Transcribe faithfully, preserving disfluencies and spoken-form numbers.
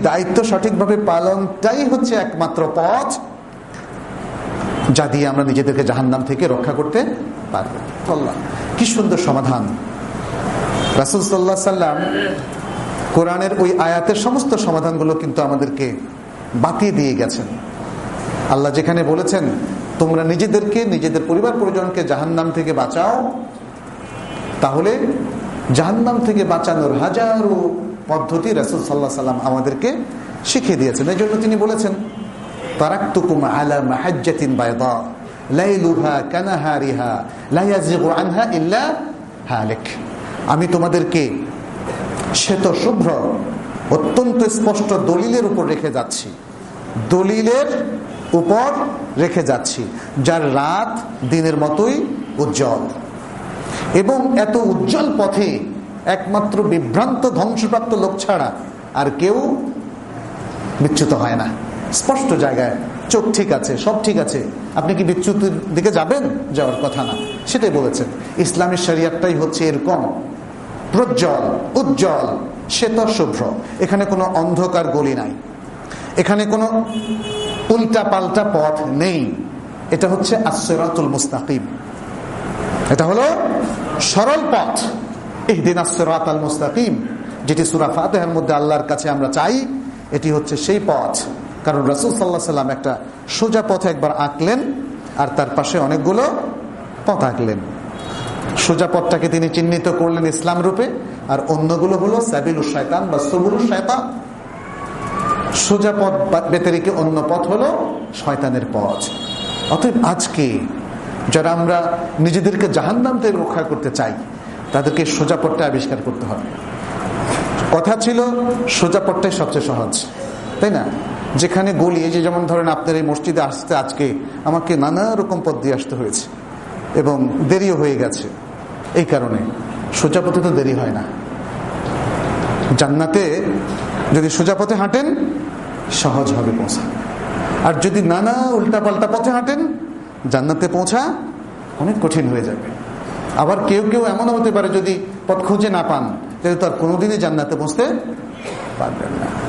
দায়িত্ব সঠিকভাবে পালনটাই হচ্ছে একমাত্র পথ যা দিয়ে আমরা নিজেদেরকে জাহান্নাম থেকে রক্ষা করতে পারবো। আল্লাহ, কি সুন্দর সমাধান! রাসূল সাল্লাল্লাহু আলাইহি সাল্লাম কোরআনের ওই আয়াতের সমস্ত সমাধানগুলো কিন্তু আমাদেরকে বাতিয়ে দিয়ে গেছেন। আল্লাহ যেখানে বলেছেন তোমরা নিজেদেরকে, নিজেদের পরিবার পরিজনকে জাহান্নাম থেকে বাঁচাও, তাহলে জাহান্নাম থেকে বাঁচানোর হাজারো পদ্ধতি রাসূল সাল্লাল্লাহু আলাইহি সাল্লাম আমাদেরকে শিখিয়ে দিয়েছেন। এই জন্য তিনি বলেছেন, তারাকতুকুম আলা মাহাজ্জাতিন বায়দা লাইলুহা কানাহারিহা লা ইয়াজিগু আনহা ইল্লা হালিক। আমি তোমাদেরকে শ্বেত শুভ্র অত্যন্ত স্পষ্ট দলিলের উপর রেখে যাচ্ছি, দলিলের উপর রেখে যাচ্ছি যার রাত দিনের মতোই উজ্জ্বল। এবং এত উজ্জ্বল পথে একমাত্র বিভ্রান্ত ধ্বংসপ্রাপ্ত লোক ছাড়া আর কেউ বিচ্যুত হয় না। স্পষ্ট জায়গায়, চোখ ঠিক আছে, সব ঠিক আছে, আপনি কি বিচ্যুতির দিকে যাবেন? যাওয়ার কথা না, সেটাই বলেছেন। ইসলামের শরিয়াতটাই হচ্ছে এরকম প্রজ্জ্বল, উজ্জ্বল, শ্বেত শুভ্র। এখানে কোনো অন্ধকার গলি নাই, এখানে কোনো উল্টা পাল্টা পথ নেই। এটা হচ্ছে আস-সিরাতুল মুস্তাকিম, এটা হলো সরল পথ। ইহদিনাস সিরাতাল মুস্তাকিম, যেটি সূরা ফাতিহার মধ্যে আল্লাহর কাছে আমরা চাই, এটি হচ্ছে সেই পথ। কারণ রাসূল সাল্লাল্লাহু আলাইহি সাল্লাম একটা সোজা পথ একবার আঁকলেন আর তার পাশে অনেকগুলো পথ আঁকলেন। সোজা পথটাকে তিনি চিহ্নিত করলেন ইসলাম রূপে, আর অন্যগুলো হলো সাবিলুশ শয়তান বা সুবুলুশ শয়তান। সোজা পথ ব্যতিরেকে অন্য পথ হলো শয়তানের পথ। অতএব আজকে যারা আমরা নিজেদেরকে জাহান্নাম থেকে রক্ষা করতে চাই, তাদেরকে সোজা পথটা আবিষ্কার করতে হবে। কথা ছিল সোজা পথটাই সবচেয়ে সহজ, তাই না? যেখানে গলি, এই যে যেমন ধরেন আপনার এই মসজিদে আসতে আজকে আমাকে নানা রকম পথ দিয়ে আসতে হয়েছে এবং দেরিও হয়ে গেছে। এই কারণে সোজা পথে তো দেরি হয় না। জান্নাতে যদি সোজা পথে হাঁটেন সহজ হবে পৌঁছা, আর যদি নানা উল্টাপাল্টা পথে হাঁটেন জান্নাতে পৌঁছা অনেক কঠিন হয়ে যাবে। আবার কেউ কেউ এমন হতে পারে যদি পথ খুঁজে না পান, তাহলে তো আর কোনোদিনই জান্নাতে পৌঁছতে পারবেন না।